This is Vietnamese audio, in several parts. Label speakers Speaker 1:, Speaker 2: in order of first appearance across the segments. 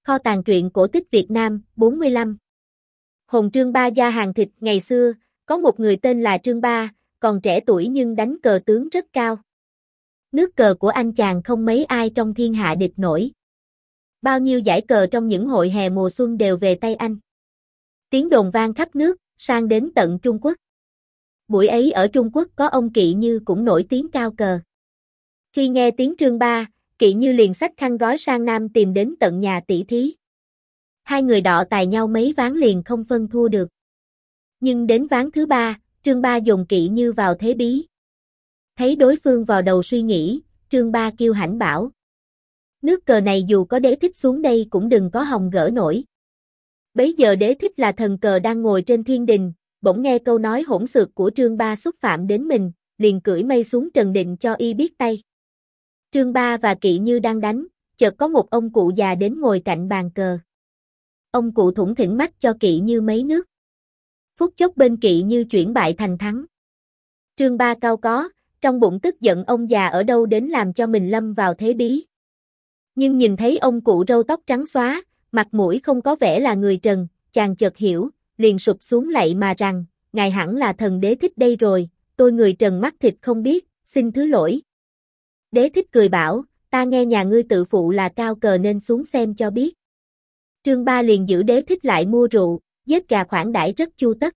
Speaker 1: Kho tàng truyện cổ tích Việt Nam, 45. Hồn Trương Ba gia hàng thịt. Ngày xưa, có một người tên là Trương Ba, còn trẻ tuổi nhưng đánh cờ tướng rất cao. Nước cờ của anh chàng không mấy ai trong thiên hạ địch nổi. Bao nhiêu giải cờ trong những hội hè mùa xuân đều về tay anh. Tiếng đồn vang khắp nước, sang đến tận Trung Quốc. Buổi ấy ở Trung Quốc có ông Kỵ Như cũng nổi tiếng cao cờ. Khi nghe tiếng Trương Ba, Kỵ Như liền xách khăn gói sang Nam tìm đến tận nhà tỷ thí. Hai người đọ tài nhau mấy ván liền không phân thua được. Nhưng đến ván thứ ba, Trương Ba dồn Kỵ Như vào thế bí. Thấy đối phương vào đầu suy nghĩ, Trương Ba kêu hãnh bảo: nước cờ này dù có Đế Thích xuống đây cũng đừng có hòng gỡ nổi. Bấy giờ Đế Thích là thần cờ đang ngồi trên thiên đình, bỗng nghe câu nói hỗn xược của Trương Ba xúc phạm đến mình, liền cưỡi mây xuống trần định cho y biết tay. Trương Ba và Kỵ Như đang đánh, chợt có một ông cụ già đến ngồi cạnh bàn cờ. Ông cụ thủng thỉnh mách cho Kỵ Như mấy nước. Phút chốc bên Kỵ Như chuyển bại thành thắng. Trương Ba cau có, trong bụng tức giận ông già ở đâu đến làm cho mình lâm vào thế bí. Nhưng nhìn thấy ông cụ râu tóc trắng xóa, mặt mũi không có vẻ là người trần, chàng chợt hiểu, liền sụp xuống lạy mà rằng: ngài hẳn là thần Đế Thích đây rồi, tôi người trần mắt thịt không biết, xin thứ lỗi. Đế Thích cười bảo: ta nghe nhà ngươi tự phụ là cao cờ nên xuống xem cho biết. Trương Ba liền giữ Đế Thích lại mua rượu, giết gà khoản đãi rất chu tất.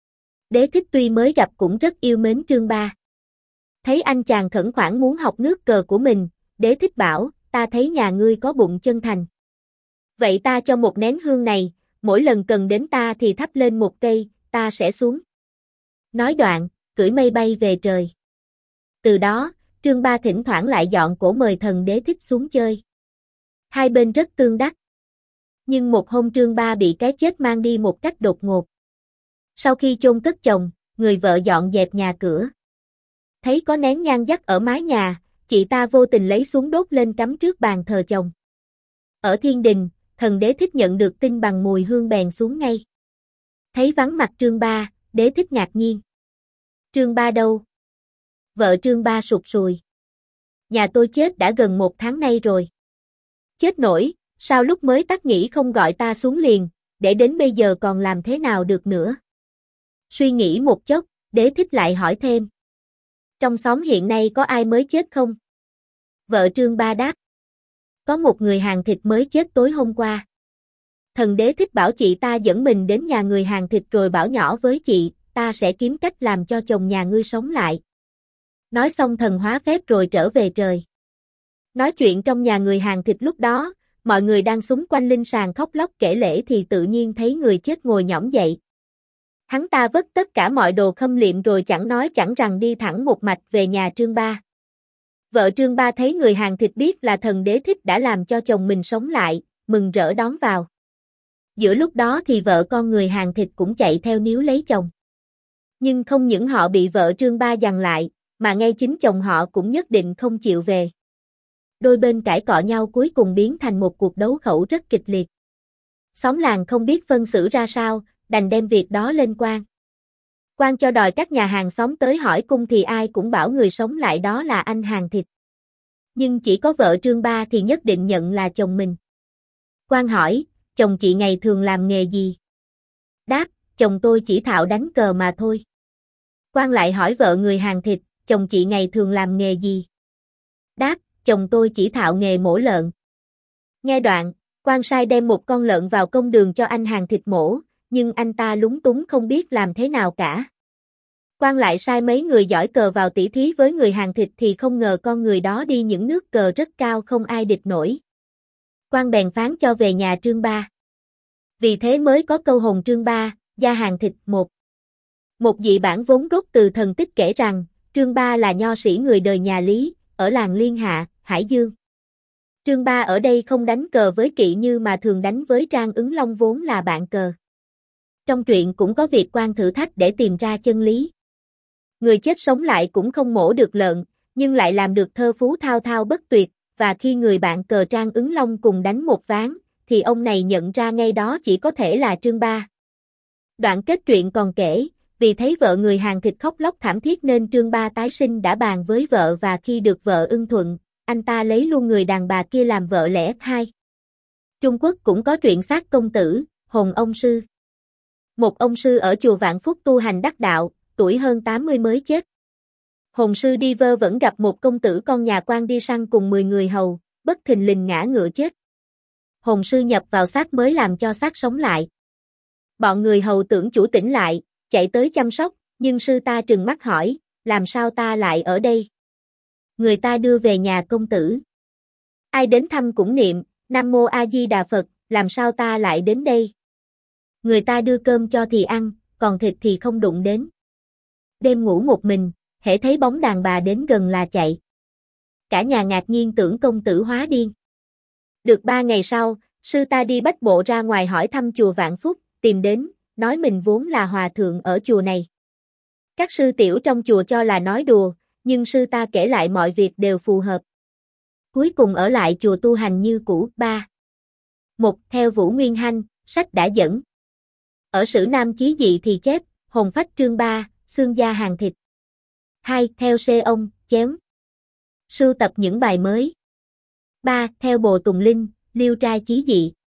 Speaker 1: Đế Thích tuy mới gặp cũng rất yêu mến Trương Ba. Thấy anh chàng khẩn khoản muốn học nước cờ của mình, Đế Thích bảo: ta thấy nhà ngươi có bụng chân thành. Vậy ta cho một nén hương này, mỗi lần cần đến ta thì thắp lên một cây, ta sẽ xuống. Nói đoạn, cưỡi mây bay về trời. Từ đó, Trương Ba thỉnh thoảng lại dọn cổ mời thần Đế Thích xuống chơi. Hai bên rất tương đắc. Nhưng một hôm Trương Ba bị cái chết mang đi một cách đột ngột. Sau khi chôn cất chồng, người vợ dọn dẹp nhà cửa. Thấy có nén nhang dắt ở mái nhà, chị ta vô tình lấy xuống đốt lên cắm trước bàn thờ chồng. Ở thiên đình, thần Đế Thích nhận được tin bằng mùi hương bèn xuống ngay. Thấy vắng mặt Trương Ba, Đế Thích ngạc nhiên. Trương Ba đâu? Vợ Trương Ba sụt sùi. Nhà tôi chết đã gần 1 tháng nay rồi. Chết nổi, sao lúc mới tắt nghỉ không gọi ta xuống liền, để đến bây giờ còn làm thế nào được nữa? Suy nghĩ một chốc, Đế Thích lại hỏi thêm: trong xóm hiện nay có ai mới chết không? Vợ Trương Ba đáp: có một người hàng thịt mới chết tối hôm qua. Thần Đế Thích bảo chị ta dẫn mình đến nhà người hàng thịt rồi bảo nhỏ với chị, ta sẽ kiếm cách làm cho chồng nhà ngươi sống lại. Nói xong thần hóa phép rồi trở về trời. Nói chuyện trong nhà người hàng thịt lúc đó, mọi người đang xúm quanh linh sàng khóc lóc kể lể thì tự nhiên thấy người chết ngồi nhõm dậy. Hắn ta vất tất cả mọi đồ khâm liệm rồi chẳng nói chẳng rằng đi thẳng một mạch về nhà Trương Ba. Vợ Trương Ba thấy người hàng thịt biết là thần Đế Thích đã làm cho chồng mình sống lại, mừng rỡ đón vào. Giữa lúc đó thì vợ con người hàng thịt cũng chạy theo níu lấy chồng. Nhưng không những họ bị vợ Trương Ba giằng lại, mà ngay chính chồng họ cũng nhất định không chịu về. Đôi bên cãi cọ nhau cuối cùng biến thành một cuộc đấu khẩu rất kịch liệt. Xóm làng không biết phân xử ra sao, đành đem việc đó lên quan. Quan cho đòi các nhà hàng xóm tới hỏi cung thì ai cũng bảo người sống lại đó là anh hàng thịt. Nhưng chỉ có vợ Trương Ba thì nhất định nhận là chồng mình. Quan hỏi: chồng chị ngày thường làm nghề gì? Đáp: chồng tôi chỉ thạo đánh cờ mà thôi. Quan lại hỏi vợ người hàng thịt: chồng chị ngày thường làm nghề gì? Đáp: chồng tôi chỉ thạo nghề mổ lợn. Nghe đoạn, quan sai đem một con lợn vào công đường cho anh hàng thịt mổ, nhưng anh ta lúng túng không biết làm thế nào cả. Quan lại sai mấy người giỏi cờ vào tỉ thí với người hàng thịt thì không ngờ con người đó đi những nước cờ rất cao không ai địch nổi. Quan bèn phán cho về nhà Trương Ba. Vì thế mới có câu hồn Trương Ba, gia hàng thịt. Một dị bản vốn gốc từ thần tích kể rằng, Trương Ba là nho sĩ người đời nhà Lý, ở làng Liên Hạ, Hải Dương. Trương Ba ở đây không đánh cờ với Kỵ Như mà thường đánh với Trang Ứng Long vốn là bạn cờ. Trong truyện cũng có việc quan thử thách để tìm ra chân lý. Người chết sống lại cũng không mổ được lợn, nhưng lại làm được thơ phú thao thao bất tuyệt, và khi người bạn cờ Trang Ứng Long cùng đánh một ván, thì ông này nhận ra ngay đó chỉ có thể là Trương Ba. Đoạn kết truyện còn kể, vì thấy vợ người hàng thịt khóc lóc thảm thiết nên Trương Ba tái sinh đã bàn với vợ và khi được vợ ưng thuận, anh ta lấy luôn người đàn bà kia làm vợ lẽ hai. Trung Quốc cũng có truyện xác công tử, Hồn ông sư. Một ông sư ở chùa Vạn Phúc tu hành đắc đạo, tuổi hơn 80 mới chết. Hồn sư đi vơ vẫn gặp một công tử con nhà quan đi săn cùng 10 người hầu, bất thình lình ngã ngựa chết. Hồn sư nhập vào xác mới làm cho xác sống lại. Bọn người hầu tưởng chủ tỉnh lại, chạy tới chăm sóc, nhưng sư ta trừng mắt hỏi, làm sao ta lại ở đây? Người ta đưa về nhà công tử. Ai đến thăm cũng niệm, Nam Mô A Di Đà Phật, làm sao ta lại đến đây? Người ta đưa cơm cho thì ăn, còn thịt thì không đụng đến. Đêm ngủ một mình, hễ thấy bóng đàn bà đến gần là chạy. Cả nhà ngạc nhiên tưởng công tử hóa điên. Được 3 ngày sau, sư ta đi bách bộ ra ngoài hỏi thăm chùa Vạn Phúc, tìm đến, nói mình vốn là hòa thượng ở chùa này. Các sư tiểu trong chùa cho là nói đùa, nhưng sư ta kể lại mọi việc đều phù hợp. Cuối cùng ở lại chùa tu hành như cũ. 3. 1. Theo Vũ Nguyên Hanh, sách đã dẫn. Ở Sử Nam Chí Dị thì chép, hồn phách chương 3, xương da hàng thịt. 2. Theo Xê Ông, chém. Sưu tập những bài mới. 3. Theo Bồ Tùng Linh, liêu trai chí dị.